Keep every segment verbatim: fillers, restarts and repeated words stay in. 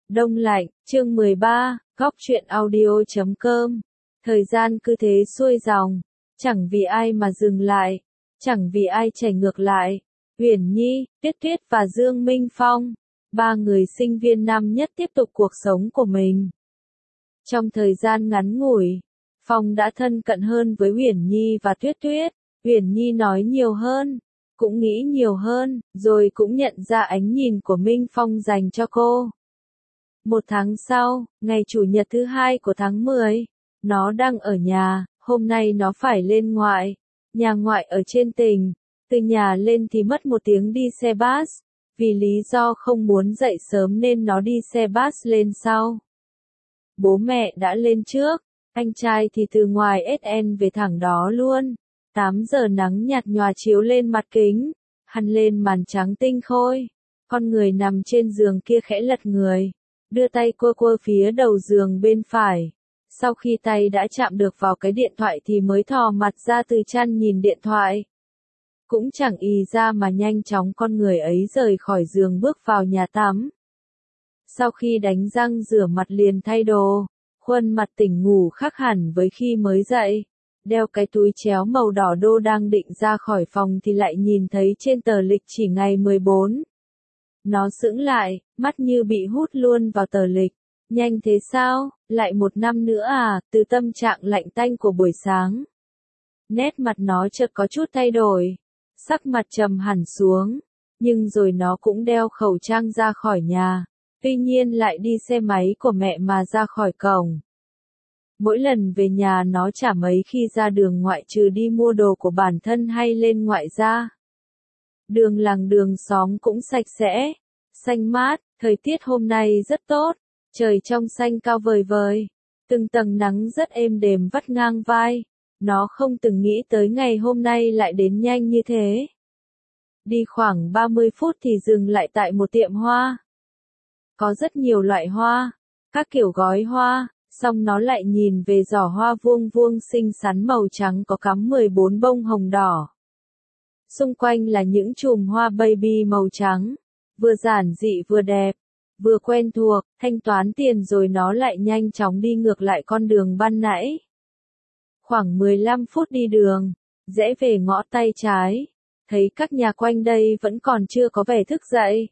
Đông lạnh, chương mười ba, góc truyện audio chấm com. Thời gian cứ thế xuôi dòng, chẳng vì ai mà dừng lại, chẳng vì ai chảy ngược lại. Uyển Nhi, Tuyết Tuyết và Dương Minh Phong, ba người sinh viên năm nhất tiếp tục cuộc sống của mình. Trong thời gian ngắn ngủi, Phong đã thân cận hơn với Uyển Nhi và Tuyết Tuyết. Uyển Nhi nói nhiều hơn, cũng nghĩ nhiều hơn, rồi cũng nhận ra ánh nhìn của Minh Phong dành cho cô. Một tháng sau, ngày chủ nhật thứ hai của tháng mười, nó đang ở nhà, hôm nay nó phải lên ngoại, nhà ngoại ở trên tỉnh, từ nhà lên thì mất một tiếng đi xe bus, vì lý do không muốn dậy sớm nên nó đi xe bus lên sau. Bố mẹ đã lên trước, anh trai thì từ ngoài ét en về thẳng đó luôn. tám giờ nắng nhạt nhòa chiếu lên mặt kính, hằn lên màn trắng tinh khôi. Con người nằm trên giường kia khẽ lật người, đưa tay quơ quơ phía đầu giường bên phải. Sau khi tay đã chạm được vào cái điện thoại thì mới thò mặt ra từ chăn nhìn điện thoại. Cũng chẳng ì ra mà nhanh chóng con người ấy rời khỏi giường bước vào nhà tắm. Sau khi đánh răng rửa mặt liền thay đồ, khuôn mặt tỉnh ngủ khác hẳn với khi mới dậy. Đeo cái túi chéo màu đỏ đô đang định ra khỏi phòng thì lại nhìn thấy trên tờ lịch chỉ ngày mười bốn. Nó sững lại, mắt như bị hút luôn vào tờ lịch. Nhanh thế sao, lại một năm nữa à, từ tâm trạng lạnh tanh của buổi sáng. Nét mặt nó chợt có chút thay đổi, sắc mặt trầm hẳn xuống, nhưng rồi nó cũng đeo khẩu trang ra khỏi nhà, tuy nhiên lại đi xe máy của mẹ mà ra khỏi cổng. Mỗi lần về nhà nó chả mấy khi ra đường ngoại trừ đi mua đồ của bản thân hay lên ngoại ra. Đường làng đường xóm cũng sạch sẽ, xanh mát, thời tiết hôm nay rất tốt, trời trong xanh cao vời vời, từng tầng nắng rất êm đềm vắt ngang vai, nó không từng nghĩ tới ngày hôm nay lại đến nhanh như thế. Đi khoảng ba mươi phút thì dừng lại tại một tiệm hoa. Có rất nhiều loại hoa, các kiểu gói hoa. Xong nó lại nhìn về giỏ hoa vuông vuông xinh xắn màu trắng có cắm mười bốn bông hồng đỏ. Xung quanh là những chùm hoa baby màu trắng, vừa giản dị vừa đẹp, vừa quen thuộc, thanh toán tiền rồi nó lại nhanh chóng đi ngược lại con đường ban nãy. Khoảng mười lăm phút đi đường, rẽ về ngõ tay trái, thấy các nhà quanh đây vẫn còn chưa có vẻ thức dậy.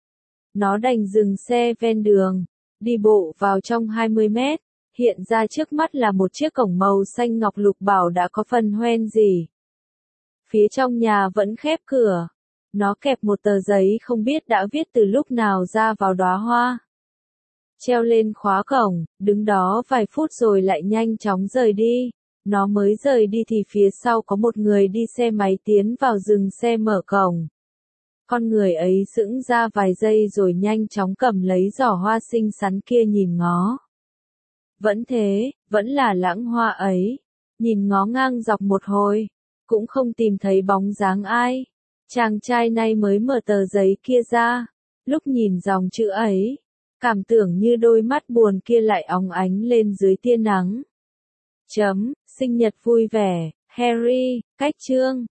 Nó đành dừng xe ven đường, đi bộ vào trong hai mươi mét. Hiện ra trước mắt là một chiếc cổng màu xanh ngọc lục bảo đã có phần hoen gì. Phía trong nhà vẫn khép cửa. Nó kẹp một tờ giấy không biết đã viết từ lúc nào ra vào đóa hoa. Treo lên khóa cổng, đứng đó vài phút rồi lại nhanh chóng rời đi. Nó mới rời đi thì phía sau có một người đi xe máy tiến vào dừng xe mở cổng. Con người ấy sững ra vài giây rồi nhanh chóng cầm lấy giỏ hoa xinh xắn kia nhìn ngó. Vẫn thế, vẫn là lãng hoa ấy. Nhìn ngó ngang dọc một hồi, cũng không tìm thấy bóng dáng ai. Chàng trai này mới mở tờ giấy kia ra, lúc nhìn dòng chữ ấy, cảm tưởng như đôi mắt buồn kia lại óng ánh lên dưới tia nắng. Chấm, sinh nhật vui vẻ, Harry, cách chương.